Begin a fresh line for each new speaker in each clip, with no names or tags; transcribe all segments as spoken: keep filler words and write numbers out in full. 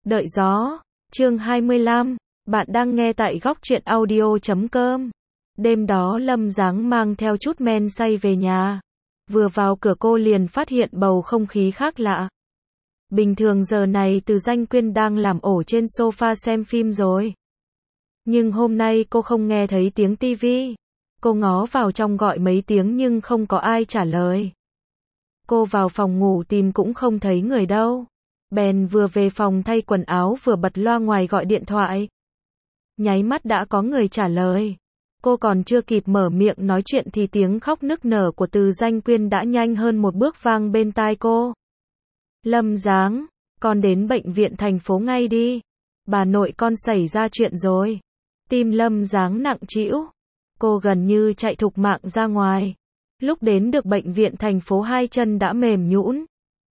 Đợi gió, chương hai mươi lăm, bạn đang nghe tại góc truyện audio chấm com. Đêm đó Lâm Giáng mang theo chút men say về nhà. Vừa vào cửa cô liền phát hiện bầu không khí khác lạ. Bình thường giờ này Từ Danh Quyên đang làm ổ trên sofa xem phim rồi. Nhưng hôm nay cô không nghe thấy tiếng tivi. Cô ngó vào trong gọi mấy tiếng nhưng không có ai trả lời. Cô vào phòng ngủ tìm cũng không thấy người đâu. Bèn vừa về phòng thay quần áo vừa bật loa ngoài gọi điện thoại. Nháy mắt đã có người trả lời. Cô còn chưa kịp mở miệng nói chuyện thì tiếng khóc nức nở của Từ Danh Quyên đã nhanh hơn một bước vang bên tai cô. Lâm Giáng, con đến bệnh viện thành phố ngay đi. Bà nội con xảy ra chuyện rồi. Tim Lâm Giáng nặng trĩu. Cô gần như chạy thục mạng ra ngoài. Lúc đến được bệnh viện thành phố hai chân đã mềm nhũn.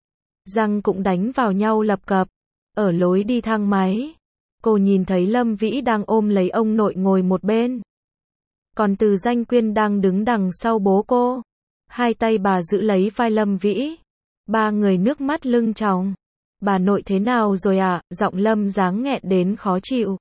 Răng cũng đánh vào nhau lập cập. Ở lối đi thang máy, cô nhìn thấy Lâm Vĩ đang ôm lấy ông nội ngồi một bên. Còn Từ Danh Quyên đang đứng đằng sau bố cô. Hai tay bà giữ lấy vai Lâm Vĩ. Ba người nước mắt lưng tròng. Bà nội thế nào rồi ạ? À? Giọng Lâm Giáng nghẹn đến khó chịu.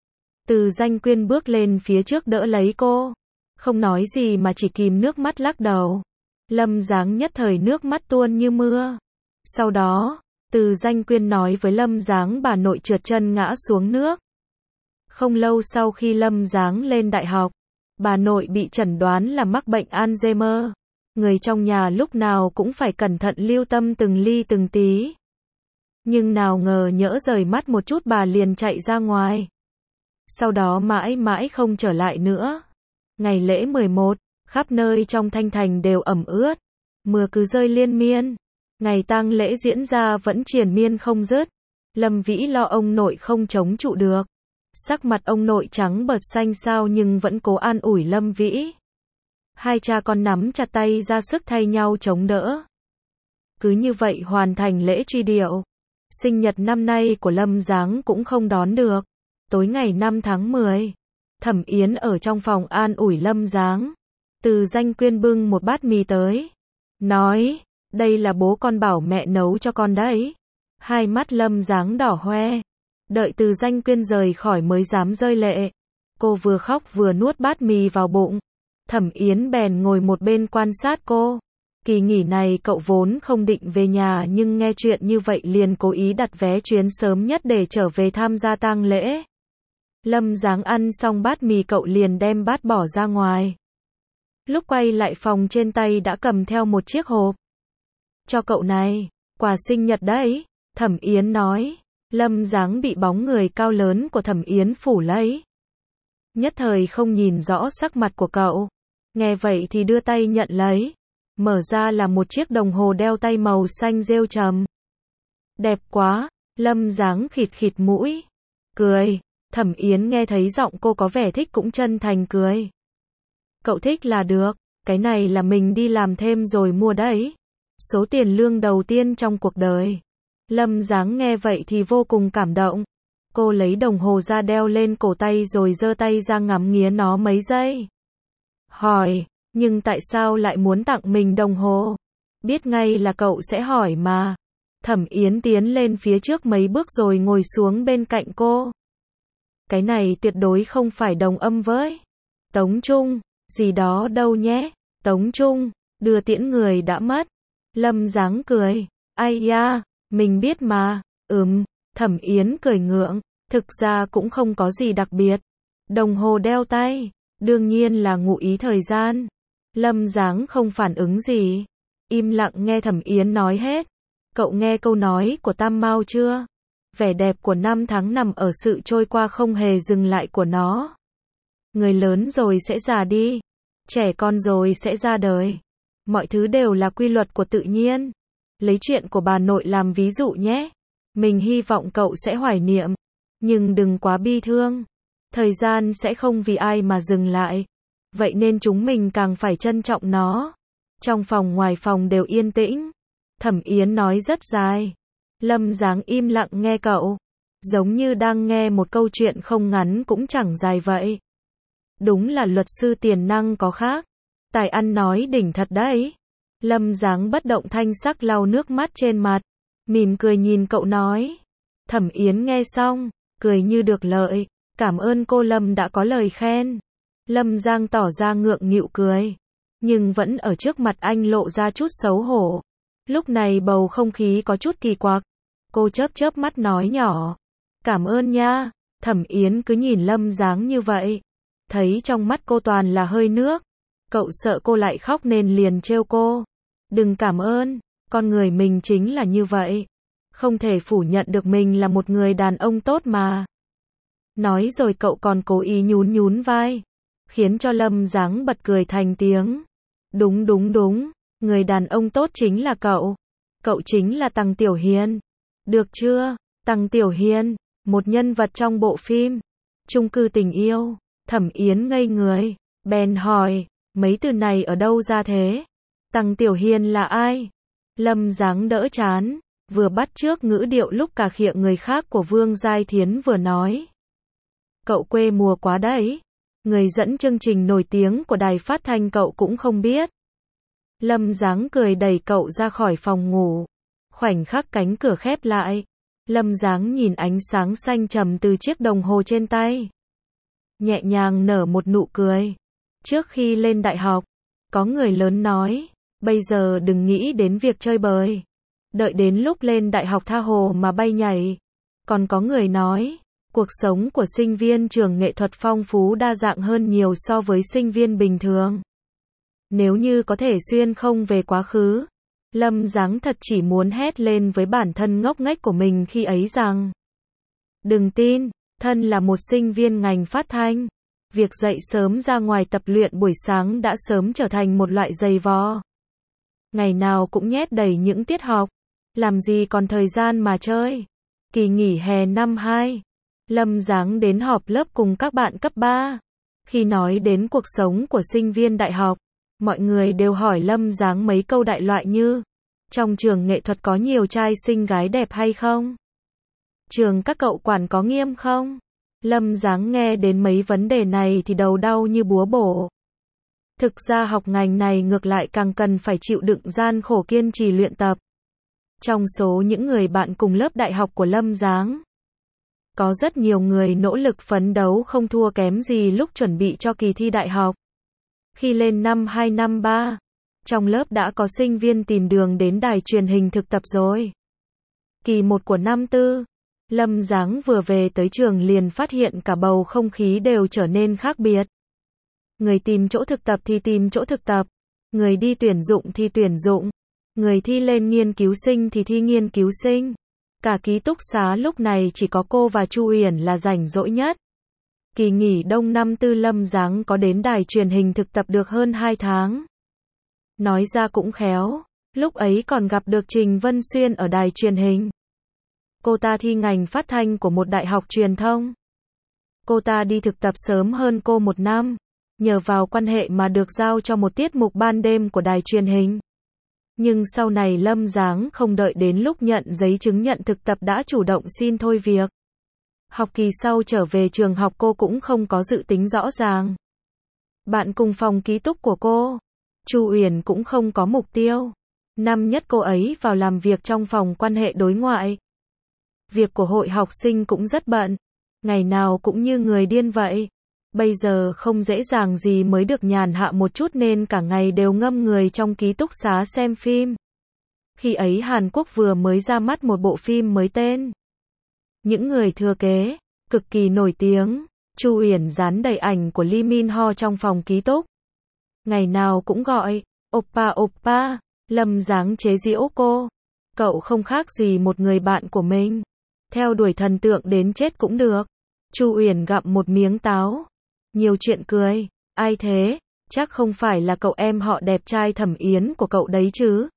Từ Danh Quyên bước lên phía trước đỡ lấy cô. Không nói gì mà chỉ kìm nước mắt lắc đầu. Lâm Giáng nhất thời nước mắt tuôn như mưa. Sau đó, Từ Danh Quyên nói với Lâm Giáng bà nội trượt chân ngã xuống nước. Không lâu sau khi Lâm Giáng lên đại học, bà nội bị chẩn đoán là mắc bệnh Alzheimer. Người trong nhà lúc nào cũng phải cẩn thận lưu tâm từng ly từng tí. Nhưng nào ngờ nhỡ rời mắt một chút bà liền chạy ra ngoài. Sau đó mãi mãi không trở lại nữa. Ngày lễ mười một, khắp nơi trong Thanh Thành đều ẩm ướt. Mưa cứ rơi liên miên. Ngày tang lễ diễn ra vẫn triền miên không dứt. Lâm Vĩ lo ông nội không chống trụ được. Sắc mặt ông nội trắng bệch xanh xao nhưng vẫn cố an ủi Lâm Vĩ. Hai cha con nắm chặt tay ra sức thay nhau chống đỡ. Cứ như vậy hoàn thành lễ truy điệu. Sinh nhật năm nay của Lâm Giáng cũng không đón được. Tối ngày năm tháng mười, Thẩm Yến ở trong phòng an ủi Lâm Giáng. Từ Danh Quyên bưng một bát mì tới. Nói, đây là bố con bảo mẹ nấu cho con đấy. Hai mắt Lâm Giáng đỏ hoe. Đợi Từ Danh Quyên rời khỏi mới dám rơi lệ. Cô vừa khóc vừa nuốt bát mì vào bụng. Thẩm Yến bèn ngồi một bên quan sát cô. Kỳ nghỉ này cậu vốn không định về nhà nhưng nghe chuyện như vậy liền cố ý đặt vé chuyến sớm nhất để trở về tham gia tang lễ. Lâm Giáng ăn xong bát mì cậu liền đem bát bỏ ra ngoài. Lúc quay lại phòng trên tay đã cầm theo một chiếc hộp. Cho cậu này, quà sinh nhật đấy, Thẩm Yến nói. Lâm Giáng bị bóng người cao lớn của Thẩm Yến phủ lấy. Nhất thời không nhìn rõ sắc mặt của cậu. Nghe vậy thì đưa tay nhận lấy. Mở ra là một chiếc đồng hồ đeo tay màu xanh rêu trầm. Đẹp quá, Lâm Giáng khịt khịt mũi. Cười, Thẩm Yến nghe thấy giọng cô có vẻ thích cũng chân thành cười. Cậu thích là được, cái này là mình đi làm thêm rồi mua đấy. Số tiền lương đầu tiên trong cuộc đời. Lâm Giáng nghe vậy thì vô cùng cảm động. Cô lấy đồng hồ ra đeo lên cổ tay rồi giơ tay ra ngắm nghía nó mấy giây. Hỏi, nhưng tại sao lại muốn tặng mình đồng hồ? Biết ngay là cậu sẽ hỏi mà. Thẩm Yến tiến lên phía trước mấy bước rồi ngồi xuống bên cạnh cô. Cái này tuyệt đối không phải đồng âm với Tống Trung, gì đó đâu nhé. Tống Trung, đưa tiễn người đã mất. Lâm Giáng cười. Ai da, mình biết mà. Ừm, Thẩm Yến cười ngượng. Thực ra cũng không có gì đặc biệt. Đồng hồ đeo tay, đương nhiên là ngụ ý thời gian. Lâm Giáng không phản ứng gì. Im lặng nghe Thẩm Yến nói hết. Cậu nghe câu nói của Tam Mao chưa? Vẻ đẹp của năm tháng nằm ở sự trôi qua không hề dừng lại của nó. Người lớn rồi sẽ già đi. Trẻ con rồi sẽ ra đời. Mọi thứ đều là quy luật của tự nhiên. Lấy chuyện của bà nội làm ví dụ nhé. Mình hy vọng cậu sẽ hoài niệm. Nhưng đừng quá bi thương. Thời gian sẽ không vì ai mà dừng lại. Vậy nên chúng mình càng phải trân trọng nó. Trong phòng ngoài phòng đều yên tĩnh. Thẩm Yến nói rất dài. Lâm Giáng im lặng nghe cậu. Giống như đang nghe một câu chuyện không ngắn cũng chẳng dài vậy. Đúng là luật sư tiền năng có khác. Tài ăn nói đỉnh thật đấy. Lâm Giáng bất động thanh sắc lau nước mắt trên mặt. Mỉm cười nhìn cậu nói. Thẩm Yến nghe xong, cười như được lợi, cảm ơn cô Lâm đã có lời khen. Lâm Giang tỏ ra ngượng nghịu cười, nhưng vẫn ở trước mặt anh lộ ra chút xấu hổ. Lúc này bầu không khí có chút kỳ quặc. Cô chớp chớp mắt nói nhỏ, cảm ơn nha. Thẩm Yến cứ nhìn Lâm Giáng như vậy, thấy trong mắt cô toàn là hơi nước. Cậu sợ cô lại khóc nên liền trêu cô, đừng cảm ơn, con người mình chính là như vậy, không thể phủ nhận được mình là một người đàn ông tốt mà. Nói rồi cậu còn cố ý nhún nhún vai, khiến cho Lâm Giáng bật cười thành tiếng. Đúng đúng đúng, người đàn ông tốt chính là cậu, cậu chính là Tằng Tiểu Hiên. Được chưa? Tằng Tiểu Hiên, một nhân vật trong bộ phim Chung cư tình yêu. Thẩm Yến ngây người, bèn hỏi, mấy từ này ở đâu ra thế? Tằng Tiểu Hiên là ai? Lâm Giáng đỡ chán, vừa bắt chước ngữ điệu lúc cà khịa người khác của Vương Giai Thiến vừa nói. Cậu quê mùa quá đấy, người dẫn chương trình nổi tiếng của đài phát thanh cậu cũng không biết. Lâm Giáng cười đẩy cậu ra khỏi phòng ngủ. Khoảnh khắc cánh cửa khép lại, Lâm Giáng nhìn ánh sáng xanh trầm từ chiếc đồng hồ trên tay, nhẹ nhàng nở một nụ cười. Trước khi lên đại học, có người lớn nói, bây giờ đừng nghĩ đến việc chơi bời, đợi đến lúc lên đại học tha hồ mà bay nhảy. Còn có người nói, cuộc sống của sinh viên trường nghệ thuật phong phú đa dạng hơn nhiều so với sinh viên bình thường. Nếu như có thể xuyên không về quá khứ, Lâm Giáng thật chỉ muốn hét lên với bản thân ngốc nghếch của mình khi ấy rằng, đừng tin, thân là một sinh viên ngành phát thanh, việc dậy sớm ra ngoài tập luyện buổi sáng đã sớm trở thành một loại giày vò. Ngày nào cũng nhét đầy những tiết học, làm gì còn thời gian mà chơi. Kỳ nghỉ hè năm hai, Lâm Giáng đến họp lớp cùng các bạn cấp ba. Khi nói đến cuộc sống của sinh viên đại học, mọi người đều hỏi Lâm Giáng mấy câu đại loại như, trong trường nghệ thuật có nhiều trai xinh gái đẹp hay không? Trường các cậu quản có nghiêm không? Lâm Giáng nghe đến mấy vấn đề này thì đầu đau như búa bổ. Thực ra học ngành này ngược lại càng cần phải chịu đựng gian khổ kiên trì luyện tập. Trong số những người bạn cùng lớp đại học của Lâm Giáng, có rất nhiều người nỗ lực phấn đấu không thua kém gì lúc chuẩn bị cho kỳ thi đại học. Khi lên năm hai năm ba, trong lớp đã có sinh viên tìm đường đến đài truyền hình thực tập rồi. Kỳ một của năm tư, Lâm Giáng vừa về tới trường liền phát hiện cả bầu không khí đều trở nên khác biệt. Người tìm chỗ thực tập thì tìm chỗ thực tập, người đi tuyển dụng thì tuyển dụng, người thi lên nghiên cứu sinh thì thi nghiên cứu sinh. Cả ký túc xá lúc này chỉ có cô và Chu Uyển là rảnh rỗi nhất. Kỳ nghỉ đông năm tư Lâm Giáng có đến đài truyền hình thực tập được hơn hai tháng. Nói ra cũng khéo, lúc ấy còn gặp được Trình Vân Xuyên ở đài truyền hình. Cô ta thi ngành phát thanh của một đại học truyền thông. Cô ta đi thực tập sớm hơn cô một năm, nhờ vào quan hệ mà được giao cho một tiết mục ban đêm của đài truyền hình. Nhưng sau này Lâm Giáng không đợi đến lúc nhận giấy chứng nhận thực tập đã chủ động xin thôi việc. Học kỳ sau trở về trường học cô cũng không có dự tính rõ ràng. Bạn cùng phòng ký túc của cô, Chu Uyển cũng không có mục tiêu. Năm nhất cô ấy vào làm việc trong phòng quan hệ đối ngoại. Việc của hội học sinh cũng rất bận, ngày nào cũng như người điên vậy. Bây giờ không dễ dàng gì mới được nhàn hạ một chút nên cả ngày đều ngâm người trong ký túc xá xem phim. Khi ấy Hàn Quốc vừa mới ra mắt một bộ phim mới tên Những Người Thừa Kế, cực kỳ nổi tiếng. Chu Uyển dán đầy ảnh của Lee Min Ho trong phòng ký túc. Ngày nào cũng gọi, oppa oppa, Lâm Giáng chế giễu cô. Cậu không khác gì một người bạn của mình. Theo đuổi thần tượng đến chết cũng được. Chu Uyển gặm một miếng táo. Nhiều chuyện cười, ai thế? Chắc không phải là cậu em họ đẹp trai Thẩm Yến của cậu đấy chứ?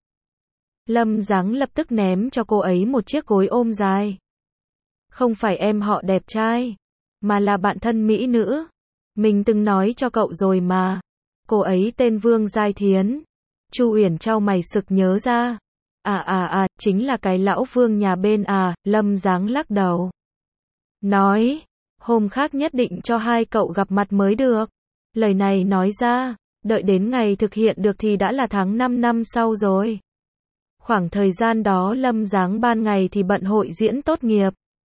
Lâm Giáng lập tức ném cho cô ấy một chiếc gối ôm dài. Không phải em họ đẹp trai, mà là bạn thân mỹ nữ. Mình từng nói cho cậu rồi mà. Cô ấy tên Vương Giai Thiến. Chu Uyển chau mày sực nhớ ra. À à à, chính là cái lão Vương nhà bên à, Lâm Giáng lắc đầu. Nói, hôm khác nhất định cho hai cậu gặp mặt mới được. Lời này nói ra, đợi đến ngày thực hiện được thì đã là tháng năm năm sau rồi. Khoảng thời gian đó Lâm Giáng ban ngày thì bận hội diễn tốt nghiệp,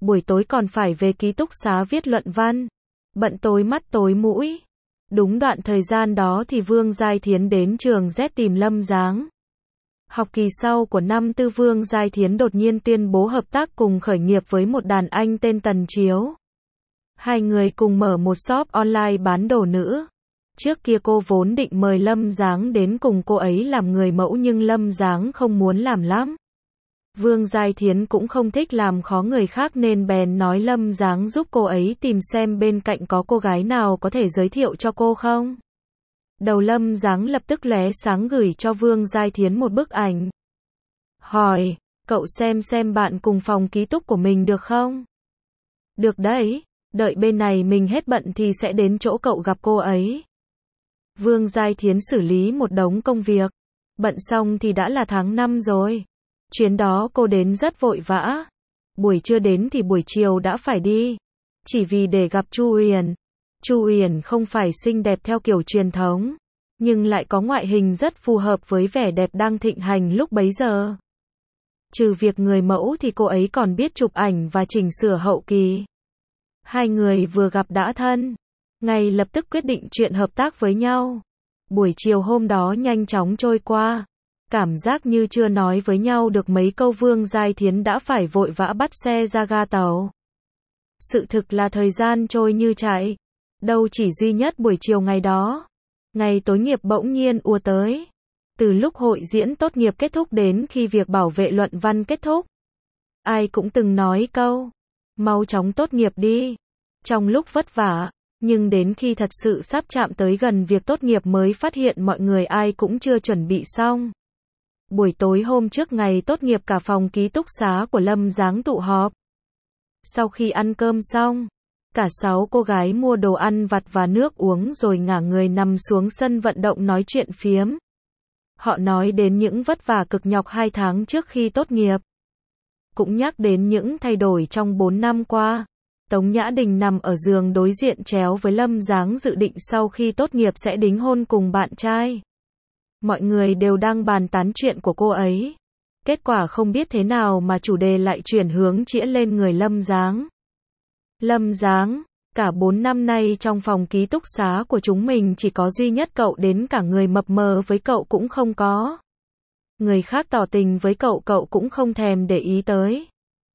buổi tối còn phải về ký túc xá viết luận văn. Bận tối mắt tối mũi. Đúng đoạn thời gian đó thì Vương Giai Thiến đến trường Z tìm Lâm Giáng. Học kỳ sau của năm tư Vương Giai Thiến đột nhiên tuyên bố hợp tác cùng khởi nghiệp với một đàn anh tên Tần Chiếu. Hai người cùng mở một shop online bán đồ nữ. Trước kia cô vốn định mời Lâm Giáng đến cùng cô ấy làm người mẫu nhưng Lâm Giáng không muốn làm lắm. Vương Giai Thiến cũng không thích làm khó người khác nên bèn nói Lâm Giáng giúp cô ấy tìm xem bên cạnh có cô gái nào có thể giới thiệu cho cô không. Đầu Lâm Giáng lập tức lóe sáng gửi cho Vương Giai Thiến một bức ảnh. Hỏi, cậu xem xem bạn cùng phòng ký túc của mình được không? Được đấy, đợi bên này mình hết bận thì sẽ đến chỗ cậu gặp cô ấy. Vương Giai Thiến xử lý một đống công việc. Bận xong thì đã là tháng năm rồi. Chuyến đó cô đến rất vội vã. Buổi trưa đến thì buổi chiều đã phải đi. Chỉ vì để gặp Chu Uyển. Chu Uyển không phải xinh đẹp theo kiểu truyền thống, nhưng lại có ngoại hình rất phù hợp với vẻ đẹp đang thịnh hành lúc bấy giờ. Trừ việc người mẫu thì cô ấy còn biết chụp ảnh và chỉnh sửa hậu kỳ. Hai người vừa gặp đã thân. Ngay lập tức quyết định chuyện hợp tác với nhau. Buổi chiều hôm đó nhanh chóng trôi qua. Cảm giác như chưa nói với nhau được mấy câu Vương Giai Thiến đã phải vội vã bắt xe ra ga tàu. Sự thực là thời gian trôi như chạy. Đâu chỉ duy nhất buổi chiều ngày đó. Ngày tối nghiệp bỗng nhiên ùa tới. Từ lúc hội diễn tốt nghiệp kết thúc đến khi việc bảo vệ luận văn kết thúc. Ai cũng từng nói câu, mau chóng tốt nghiệp đi. Trong lúc vất vả, nhưng đến khi thật sự sắp chạm tới gần việc tốt nghiệp mới phát hiện mọi người ai cũng chưa chuẩn bị xong. Buổi tối hôm trước ngày tốt nghiệp cả phòng ký túc xá của Lâm Giáng tụ họp. Sau khi ăn cơm xong, cả sáu cô gái mua đồ ăn vặt và nước uống rồi ngả người nằm xuống sân vận động nói chuyện phiếm. Họ nói đến những vất vả cực nhọc hai tháng trước khi tốt nghiệp. Cũng nhắc đến những thay đổi trong bốn năm qua. Tống Nhã Đình nằm ở giường đối diện chéo với Lâm Giáng dự định sau khi tốt nghiệp sẽ đính hôn cùng bạn trai. Mọi người đều đang bàn tán chuyện của cô ấy. Kết quả không biết thế nào mà chủ đề lại chuyển hướng chĩa lên người Lâm Giáng. Lâm Giáng, cả bốn năm nay trong phòng ký túc xá của chúng mình chỉ có duy nhất cậu, đến cả người mập mờ với cậu cũng không có. Người khác tỏ tình với cậu cậu cũng không thèm để ý tới.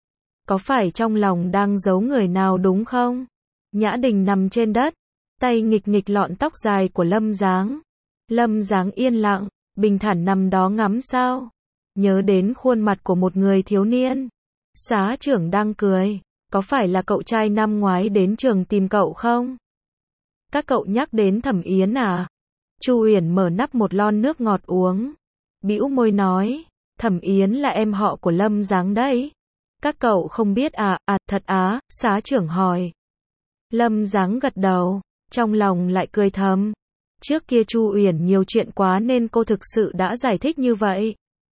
Có phải trong lòng đang giấu người nào đúng không? Nhã Đình nằm trên đất, tay nghịch nghịch lọn tóc dài của Lâm Giáng. Lâm Giáng yên lặng, bình thản nằm đó ngắm sao. Nhớ đến khuôn mặt của một người thiếu niên. Xá trưởng đang cười. Có phải là cậu trai năm ngoái đến trường tìm cậu không? Các cậu nhắc đến Thẩm Yến à? Chu Uyển mở nắp một lon nước ngọt uống. Bĩu môi nói, Thẩm Yến là em họ của Lâm Giáng đấy. Các cậu không biết à? À thật á? Xá trưởng hỏi. Lâm Giáng gật đầu, trong lòng lại cười thầm. Trước kia Chu Uyển nhiều chuyện quá nên cô thực sự đã giải thích như vậy.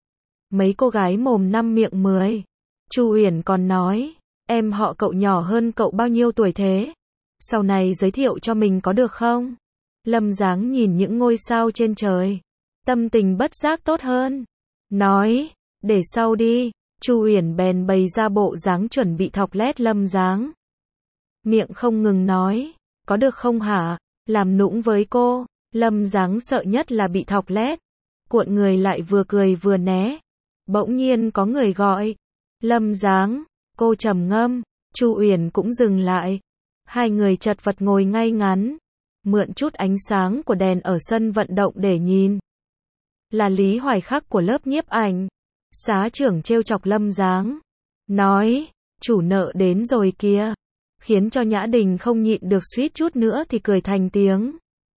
Mấy cô gái mồm năm miệng mười. Chu Uyển còn nói, em họ cậu nhỏ hơn cậu bao nhiêu tuổi thế? Sau này giới thiệu cho mình có được không? Lâm Giáng nhìn những ngôi sao trên trời. Tâm tình bất giác tốt hơn. Nói, để sau đi. Chu Uyển bèn bày ra bộ dáng chuẩn bị thọc lét Lâm Giáng. Miệng không ngừng nói, có được không hả? Làm nũng với cô. Lâm Giáng sợ nhất là bị thọc lét. Cuộn người lại vừa cười vừa né. Bỗng nhiên có người gọi. Lâm Giáng. Cô trầm ngâm. Chu Uyển cũng dừng lại. Hai người chật vật ngồi ngay ngắn. Mượn chút ánh sáng của đèn ở sân vận động để nhìn. Là Lý Hoài Khắc của lớp nhiếp ảnh. Xá trưởng trêu chọc Lâm Giáng. Nói, chủ nợ đến rồi kìa. Khiến cho Nhã Đình không nhịn được suýt chút nữa thì cười thành tiếng.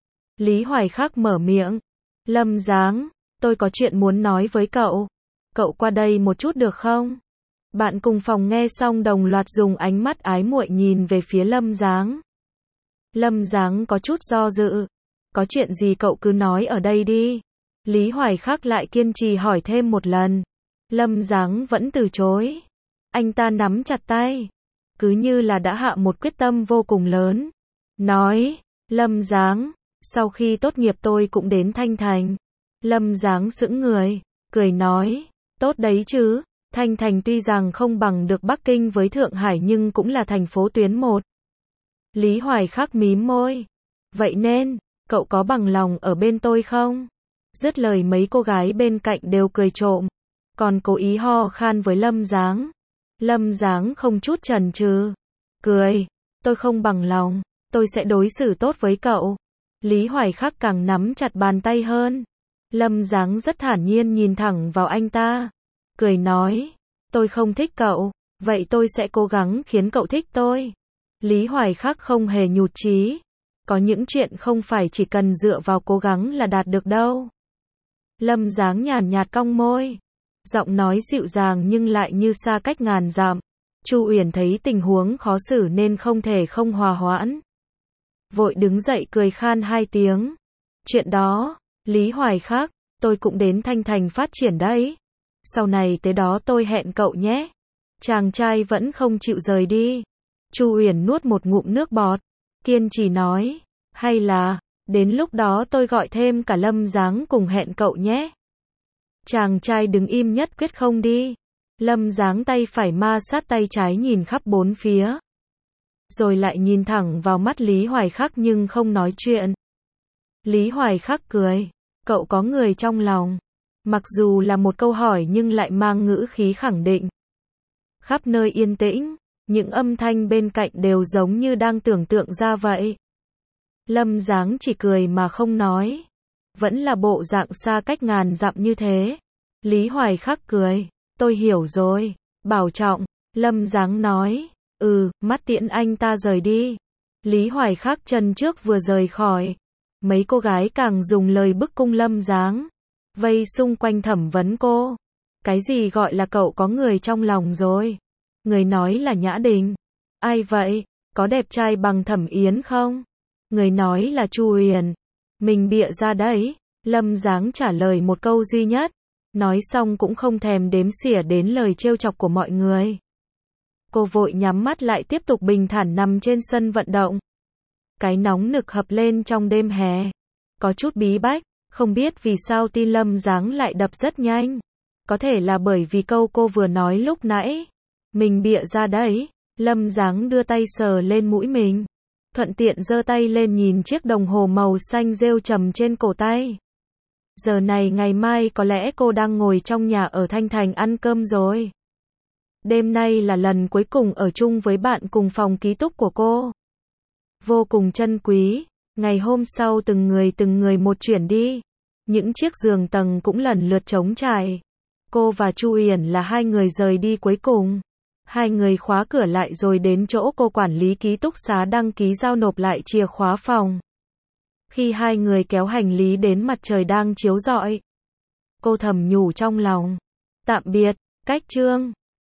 Lý Hoài Khắc mở miệng. Lâm Giáng, tôi có chuyện muốn nói với cậu. Cậu qua đây một chút được không? Bạn cùng phòng nghe xong đồng loạt dùng ánh mắt ái muội nhìn về phía Lâm Giáng. Lâm Giáng có chút do dự. Có chuyện gì cậu cứ nói ở đây đi. Lý Hoài Khắc lại kiên trì hỏi thêm một lần. Lâm Giáng vẫn từ chối. Anh ta nắm chặt tay. Cứ như là đã hạ một quyết tâm vô cùng lớn. Nói, Lâm Giáng, sau khi tốt nghiệp tôi cũng đến Thanh Thành. Lâm Giáng sững người, cười nói, tốt đấy chứ, Thanh Thành tuy rằng không bằng được Bắc Kinh với Thượng Hải nhưng cũng là thành phố tuyến một. Lý Hoài Khắc mím môi. Vậy nên, cậu có bằng lòng ở bên tôi không? Dứt lời mấy cô gái bên cạnh đều cười trộm. Còn cố ý ho khan với Lâm Giáng. Lâm Giáng không chút chần chừ. Cười. Tôi không bằng lòng. Tôi sẽ đối xử tốt với cậu. Lý Hoài Khắc càng nắm chặt bàn tay hơn. Lâm Giáng rất thản nhiên nhìn thẳng vào anh ta. Cười nói. Tôi không thích cậu. Vậy tôi sẽ cố gắng khiến cậu thích tôi. Lý Hoài Khắc không hề nhụt chí. Có những chuyện không phải chỉ cần dựa vào cố gắng là đạt được đâu. Lâm Giáng nhàn nhạt cong môi. Giọng nói dịu dàng nhưng lại như xa cách ngàn dặm. Chu Uyển thấy tình huống khó xử nên không thể không hòa hoãn. Vội đứng dậy cười khan hai tiếng. Chuyện đó, Lý Hoài Khắc, tôi cũng đến Thanh Thành phát triển đấy. Sau này tới đó tôi hẹn cậu nhé. Chàng trai vẫn không chịu rời đi. Chu Uyển nuốt một ngụm nước bọt. Kiên trì nói. Hay là, đến lúc đó tôi gọi thêm cả Lâm Giáng cùng hẹn cậu nhé. Chàng trai đứng im nhất quyết không đi. Lâm Giáng tay phải ma sát tay trái nhìn khắp bốn phía. Rồi lại nhìn thẳng vào mắt Lý Hoài Khắc nhưng không nói chuyện. Lý Hoài Khắc cười. Cậu có người trong lòng. Mặc dù là một câu hỏi nhưng lại mang ngữ khí khẳng định. Khắp nơi yên tĩnh, những âm thanh bên cạnh đều giống như đang tưởng tượng ra vậy. Lâm Giáng chỉ cười mà không nói. Vẫn là bộ dạng xa cách ngàn dặm như thế. Lý Hoài Khắc cười. Tôi hiểu rồi. Bảo trọng. Lâm Giáng nói. Ừ, mắt tiễn anh ta rời đi. Lý Hoài Khắc chân trước vừa rời khỏi. Mấy cô gái càng dùng lời bức cung Lâm Giáng. Vây xung quanh thẩm vấn cô. Cái gì gọi là cậu có người trong lòng rồi? Người nói là Nhã Đình. Ai vậy? Có đẹp trai bằng Thẩm Yến không? Người nói là Chu Uyển. Mình bịa ra đấy. Lâm Giáng trả lời một câu duy nhất. Nói xong cũng không thèm đếm xỉa đến lời trêu chọc của mọi người. Cô vội nhắm mắt lại tiếp tục bình thản nằm trên sân vận động. Cái nóng nực hập lên trong đêm hè. Có chút bí bách, không biết vì sao tin Lâm Giáng lại đập rất nhanh. Có thể là bởi vì câu cô vừa nói lúc nãy. Mình bịa ra đấy. Lâm Giáng đưa tay sờ lên mũi mình. Thuận tiện giơ tay lên nhìn chiếc đồng hồ màu xanh rêu trầm trên cổ tay. Giờ này ngày mai có lẽ cô đang ngồi trong nhà ở Thanh Thành ăn cơm rồi. Đêm nay là lần cuối cùng ở chung với bạn cùng phòng ký túc của cô. Vô cùng trân quý. Ngày hôm sau từng người từng người một chuyển đi. Những chiếc giường tầng cũng lần lượt trống trải. Cô và Chu Uyển là hai người rời đi cuối cùng. Hai người khóa cửa lại rồi đến chỗ cô quản lý ký túc xá đăng ký giao nộp lại chìa khóa phòng. Khi hai người kéo hành lý đến mặt trời đang chiếu rọi, cô thầm nhủ trong lòng. Tạm biệt, Cách Trương.